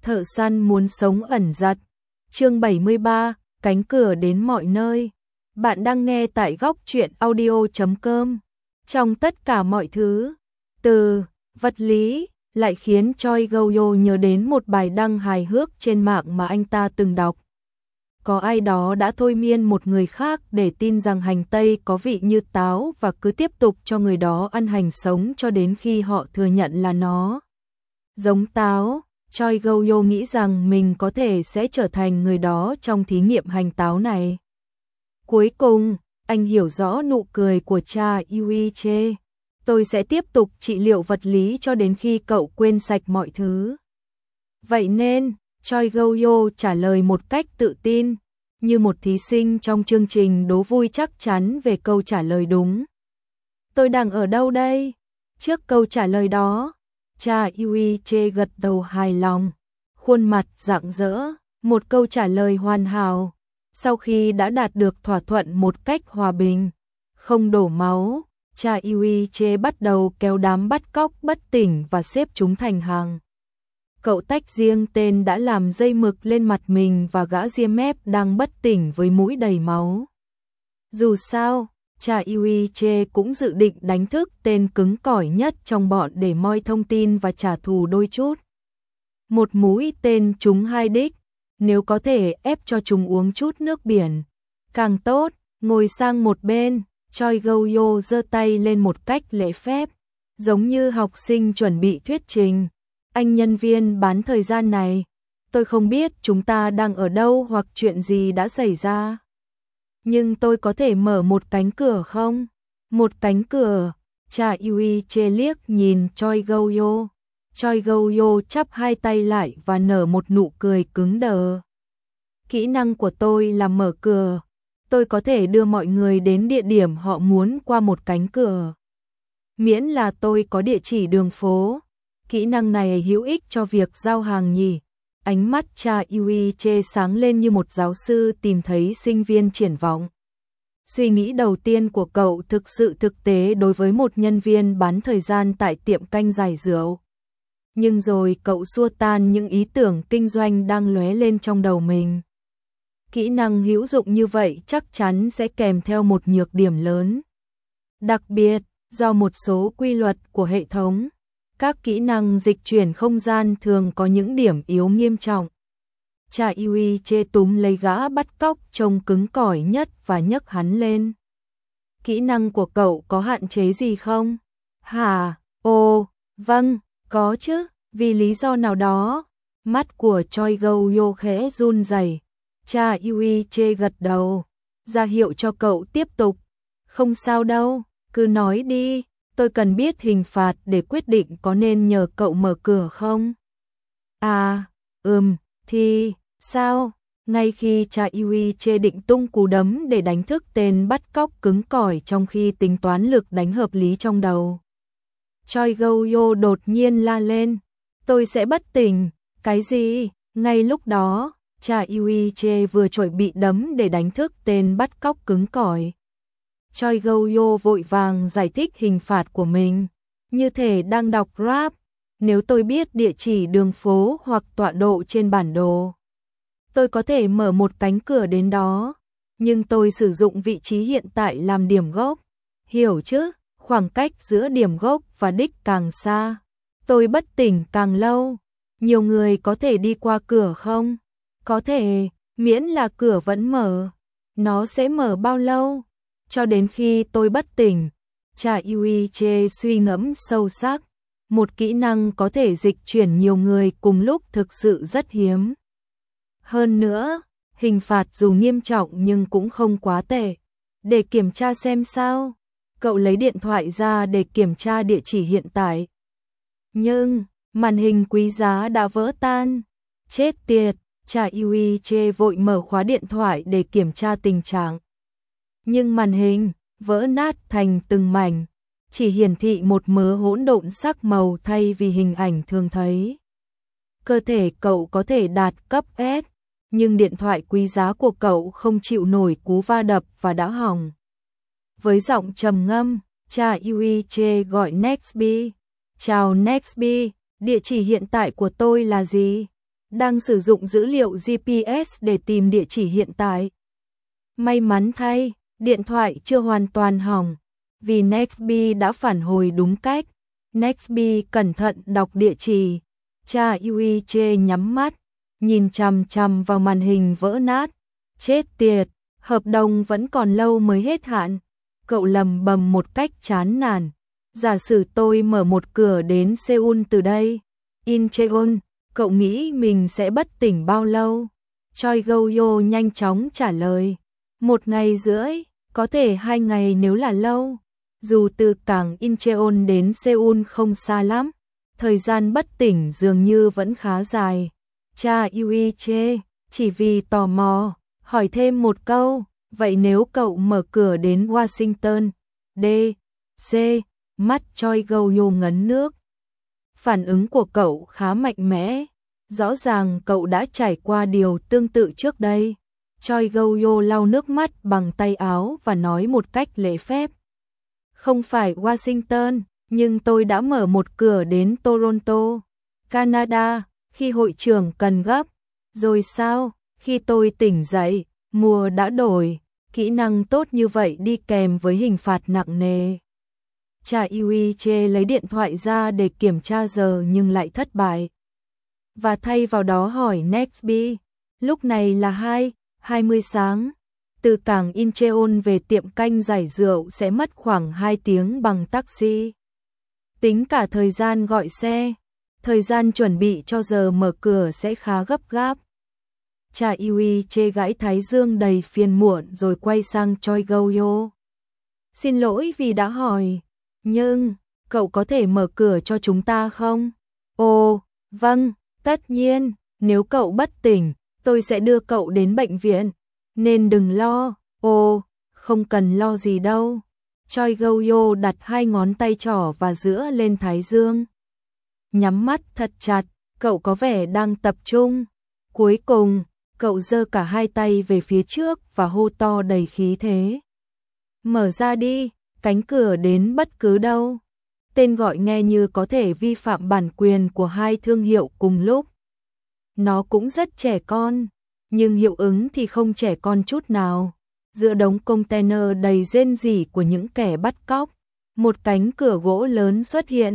Thợ săn muốn sống ẩn giật. Chương 73, cánh cửa đến mọi nơi. Bạn đang nghe tại góc truyện audio.com. Trong tất cả mọi thứ, từ vật lý lại khiến Choi Go-yo nhớ đến một bài đăng hài hước trên mạng mà anh ta từng đọc. Có ai đó đã thôi miên một người khác để tin rằng hành tây có vị như táo và cứ tiếp tục cho người đó ăn hành sống cho đến khi họ thừa nhận là nó giống táo. Choi Go-yo nghĩ rằng mình có thể sẽ trở thành người đó trong thí nghiệm hành táo này. Cuối cùng, anh hiểu rõ nụ cười của cha Yuiche. Tôi sẽ tiếp tục trị liệu vật lý cho đến khi cậu quên sạch mọi thứ. Vậy nên, Choi Go-yo trả lời một cách tự tin, như một thí sinh trong chương trình đố vui chắc chắn về câu trả lời đúng. Tôi đang ở đâu đây? Trước câu trả lời đó, cha Yuiche gật đầu hài lòng, khuôn mặt rạng rỡ, một câu trả lời hoàn hảo. Sau khi đã đạt được thỏa thuận một cách hòa bình, không đổ máu, cha Yuiche bắt đầu kéo đám bắt cóc bất tỉnh và xếp chúng thành hàng. Cậu tách riêng tên đã làm dây mực lên mặt mình và gã ria mép đang bất tỉnh với mũi đầy máu. Dù sao, cha Yuiche cũng dự định đánh thức tên cứng cỏi nhất trong bọn để moi thông tin và trả thù đôi chút. Một mũi tên trúng hai đích, nếu có thể ép cho chúng uống chút nước biển, càng tốt. Ngồi sang một bên, Choi Go-yo giơ tay lên một cách lễ phép, giống như học sinh chuẩn bị thuyết trình. Anh nhân viên bán thời gian này, tôi không biết chúng ta đang ở đâu hoặc chuyện gì đã xảy ra. Nhưng tôi có thể mở một cánh cửa không? Một cánh cửa. Cha Yuiche liếc nhìn Choi Go-yo. Choi Go-yo chắp hai tay lại và nở một nụ cười cứng đờ. Kỹ năng của tôi là mở cửa. Tôi có thể đưa mọi người đến địa điểm họ muốn qua một cánh cửa. Miễn là tôi có địa chỉ đường phố. Kỹ năng này hữu ích cho việc giao hàng nhỉ? Ánh mắt cha Yuiche sáng lên như một giáo sư tìm thấy sinh viên triển vọng. Suy nghĩ đầu tiên của cậu thực sự thực tế đối với một nhân viên bán thời gian tại tiệm canh giải rượu. Nhưng rồi cậu xua tan những ý tưởng kinh doanh đang lóe lên trong đầu mình. Kỹ năng hữu dụng như vậy chắc chắn sẽ kèm theo một nhược điểm lớn. Đặc biệt, do một số quy luật của hệ thống, các kỹ năng dịch chuyển không gian thường có những điểm yếu nghiêm trọng. Cha Yuiche túm lấy gã bắt cóc trông cứng cỏi nhất và nhấc hắn lên. Kỹ năng của cậu có hạn chế gì không? Hả? Ồ, vâng, có chứ, vì lý do nào đó. Mắt của Choi Go-yo khẽ run rẩy. Cha Yuiche gật đầu, ra hiệu cho cậu tiếp tục. Không sao đâu, cứ nói đi. Tôi cần biết hình phạt để quyết định có nên nhờ cậu mở cửa không? À, thì, sao? Ngay khi cha Yuiche định tung cú đấm để đánh thức tên bắt cóc cứng cỏi trong khi tính toán lực đánh hợp lý trong đầu, Choi Go-yo đột nhiên la lên. Tôi sẽ bất tỉnh. Cái gì? Ngay lúc đó, cha Yuiche vừa chuẩn bị đấm để đánh thức tên bắt cóc cứng cỏi. Choi Go-yo vội vàng giải thích hình phạt của mình, như thể đang đọc rap. Nếu tôi biết địa chỉ đường phố hoặc tọa độ trên bản đồ, tôi có thể mở một cánh cửa đến đó, nhưng tôi sử dụng vị trí hiện tại làm điểm gốc. Hiểu chứ, khoảng cách giữa điểm gốc và đích càng xa, tôi bất tỉnh càng lâu. Nhiều người có thể đi qua cửa không? Có thể, miễn là cửa vẫn mở. Nó sẽ mở bao lâu? Cho đến khi tôi bất tỉnh. Cha Yuiche suy ngẫm sâu sắc. Một kỹ năng có thể dịch chuyển nhiều người cùng lúc thực sự rất hiếm. Hơn nữa, hình phạt dù nghiêm trọng nhưng cũng không quá tệ. Để kiểm tra xem sao. Cậu lấy điện thoại ra để kiểm tra địa chỉ hiện tại. Nhưng, màn hình quý giá đã vỡ tan. Chết tiệt, cha Yuiche vội mở khóa điện thoại để kiểm tra tình trạng. Nhưng màn hình vỡ nát thành từng mảnh, chỉ hiển thị một mớ hỗn độn sắc màu thay vì hình ảnh thường thấy. Cơ thể cậu có thể đạt cấp S, nhưng điện thoại quý giá của cậu không chịu nổi cú va đập và đã hỏng. Với giọng trầm ngâm, cha Yuiche gọi Nextby. Chào Nextby, địa chỉ hiện tại của tôi là gì? đang sử dụng dữ liệu GPS để tìm địa chỉ hiện tại. May mắn thay, điện thoại chưa hoàn toàn hỏng, vì Nextby đã phản hồi đúng cách. Nextby cẩn thận đọc địa chỉ. Cha Yuiche nhắm mắt, nhìn chằm chằm vào màn hình vỡ nát. Chết tiệt, hợp đồng vẫn còn lâu mới hết hạn. Cậu lầm bầm một cách chán nản. Giả sử tôi mở một cửa đến Seoul từ đây, Incheon, cậu nghĩ mình sẽ bất tỉnh bao lâu? Choi Go-yo nhanh chóng trả lời. 1 ngày rưỡi, có thể 2 ngày nếu là lâu. Dù từ cảng Incheon đến Seoul không xa lắm, thời gian bất tỉnh dường như vẫn khá dài. Cha Yuiche, chỉ vì tò mò, hỏi thêm một câu, vậy nếu cậu mở cửa đến Washington, D.C., mắt Choi Go-yo ngấn nước. Phản ứng của cậu khá mạnh mẽ, rõ ràng cậu đã trải qua điều tương tự trước đây. Choi Go-yo lau nước mắt bằng tay áo và nói một cách lễ phép. Không phải Washington, nhưng tôi đã mở một cửa đến Toronto, Canada, khi hội trưởng cần gấp. Rồi sao, khi tôi tỉnh dậy, mùa đã đổi, kỹ năng tốt như vậy đi kèm với hình phạt nặng nề. Cha Yuiche lấy điện thoại ra để kiểm tra giờ nhưng lại thất bại. Và thay vào đó hỏi Nextby, lúc này là 2:20 sáng. Từ cảng Incheon về tiệm canh giải rượu sẽ mất khoảng 2 tiếng bằng taxi. Tính cả thời gian gọi xe, thời gian chuẩn bị cho giờ mở cửa sẽ khá gấp gáp. Cha Yuiche gãi thái dương đầy phiền muộn rồi quay sang Choi Go-yo. Xin lỗi vì đã hỏi, nhưng cậu có thể mở cửa cho chúng ta không? Ồ, vâng, tất nhiên, nếu cậu bất tỉnh, tôi sẽ đưa cậu đến bệnh viện. Nên đừng lo. Ồ, không cần lo gì đâu. Choi Go-yo đặt 2 ngón tay trỏ và giữa lên thái dương. Nhắm mắt thật chặt, cậu có vẻ đang tập trung. Cuối cùng, cậu giơ cả 2 tay về phía trước và hô to đầy khí thế. Mở ra đi, cánh cửa đến bất cứ đâu. Tên gọi nghe như có thể vi phạm bản quyền của 2 thương hiệu cùng lúc. Nó cũng rất trẻ con, nhưng hiệu ứng thì không trẻ con chút nào. Giữa đống container đầy rên rỉ của những kẻ bắt cóc, một cánh cửa gỗ lớn xuất hiện.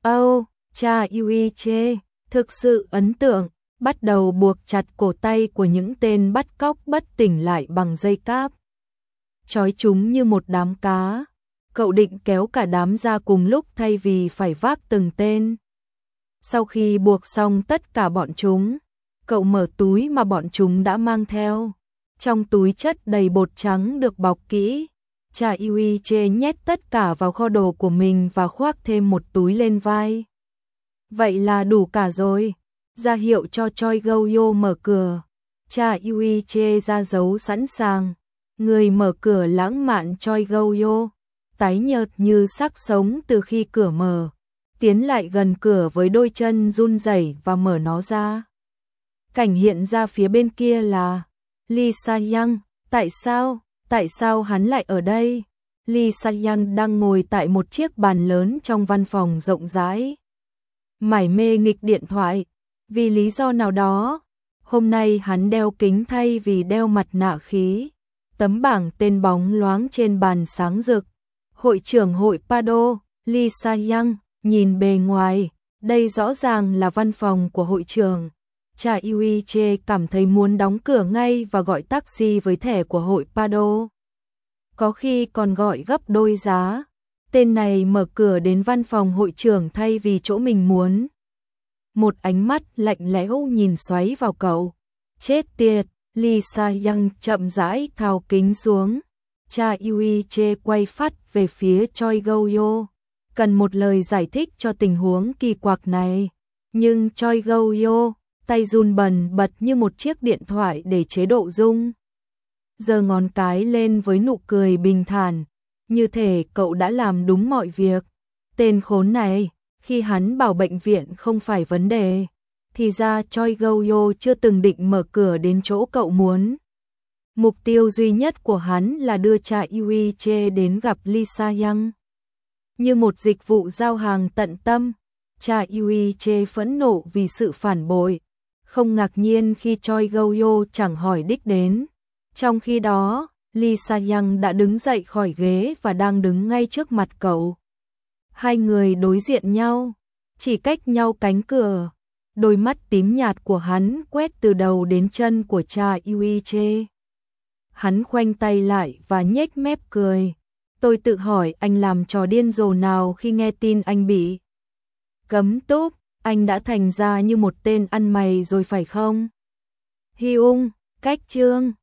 Cha Yuiche, thực sự ấn tượng, bắt đầu buộc chặt cổ tay của những tên bắt cóc bất tỉnh lại bằng dây cáp. Trói chúng như một đám cá. Cậu định kéo cả đám ra cùng lúc thay vì phải vác từng tên. Sau khi buộc xong tất cả bọn chúng, cậu mở túi mà bọn chúng đã mang theo. Trong túi chất đầy bột trắng được bọc kỹ. Cha Yuiche nhét tất cả vào kho đồ của mình và khoác thêm một túi lên vai. Vậy là đủ cả rồi. Ra hiệu cho Choi Go-yo mở cửa. Cha Yuiche ra dấu sẵn sàng. Người mở cửa lãng mạn Choi Go-yo, tái nhợt như xác sống từ khi cửa mở, tiến lại gần cửa với đôi chân run rẩy và mở nó ra. Cảnh hiện ra phía bên kia là Lee Sa-young. Tại sao hắn lại ở đây? Lee Sa-young đang ngồi tại một chiếc bàn lớn trong văn phòng rộng rãi, mải mê nghịch điện thoại. Vì lý do nào đó, hôm nay hắn đeo kính thay vì đeo mặt nạ khí. Tấm bảng tên bóng loáng trên bàn sáng rực. Hội trưởng hội Pado, Lee Sa-young, nhìn bề ngoài, đây rõ ràng là văn phòng của hội trưởng. Cha Yuiche cảm thấy muốn đóng cửa ngay và gọi taxi với thẻ của hội Pado. Có khi còn gọi gấp đôi giá. Tên này mở cửa đến văn phòng hội trưởng thay vì chỗ mình muốn. Một ánh mắt lạnh lẽo nhìn xoáy vào cậu. Chết tiệt, Lee Sa-young chậm rãi tháo kính xuống. Cha Yuiche quay phắt về phía Choi Go-yo. Cần một lời giải thích cho tình huống kỳ quặc này. Nhưng Choi Go-yo, tay run bần bật như một chiếc điện thoại để chế độ rung. Giơ ngón cái lên với nụ cười bình thản. Như thể cậu đã làm đúng mọi việc. Tên khốn này, khi hắn bảo bệnh viện không phải vấn đề, thì ra Choi Go-yo chưa từng định mở cửa đến chỗ cậu muốn. Mục tiêu duy nhất của hắn là đưa cha Yuiche đến gặp Lee Sa-young. Như một dịch vụ giao hàng tận tâm, cha Yuiche phẫn nộ vì sự phản bội. không ngạc nhiên khi Choi Go-yo chẳng hỏi đích đến. Trong khi đó, Lee Sa-young đã đứng dậy khỏi ghế và đang đứng ngay trước mặt cậu. Hai người đối diện nhau, chỉ cách nhau cánh cửa. Đôi mắt tím nhạt của hắn quét từ đầu đến chân của cha Yuiche. Hắn khoanh tay lại và nhếch mép cười. Tôi tự hỏi anh làm trò điên rồ nào khi nghe tin anh bị cấm túc, anh đã thành ra như một tên ăn mày rồi phải không? Hyung, cách chương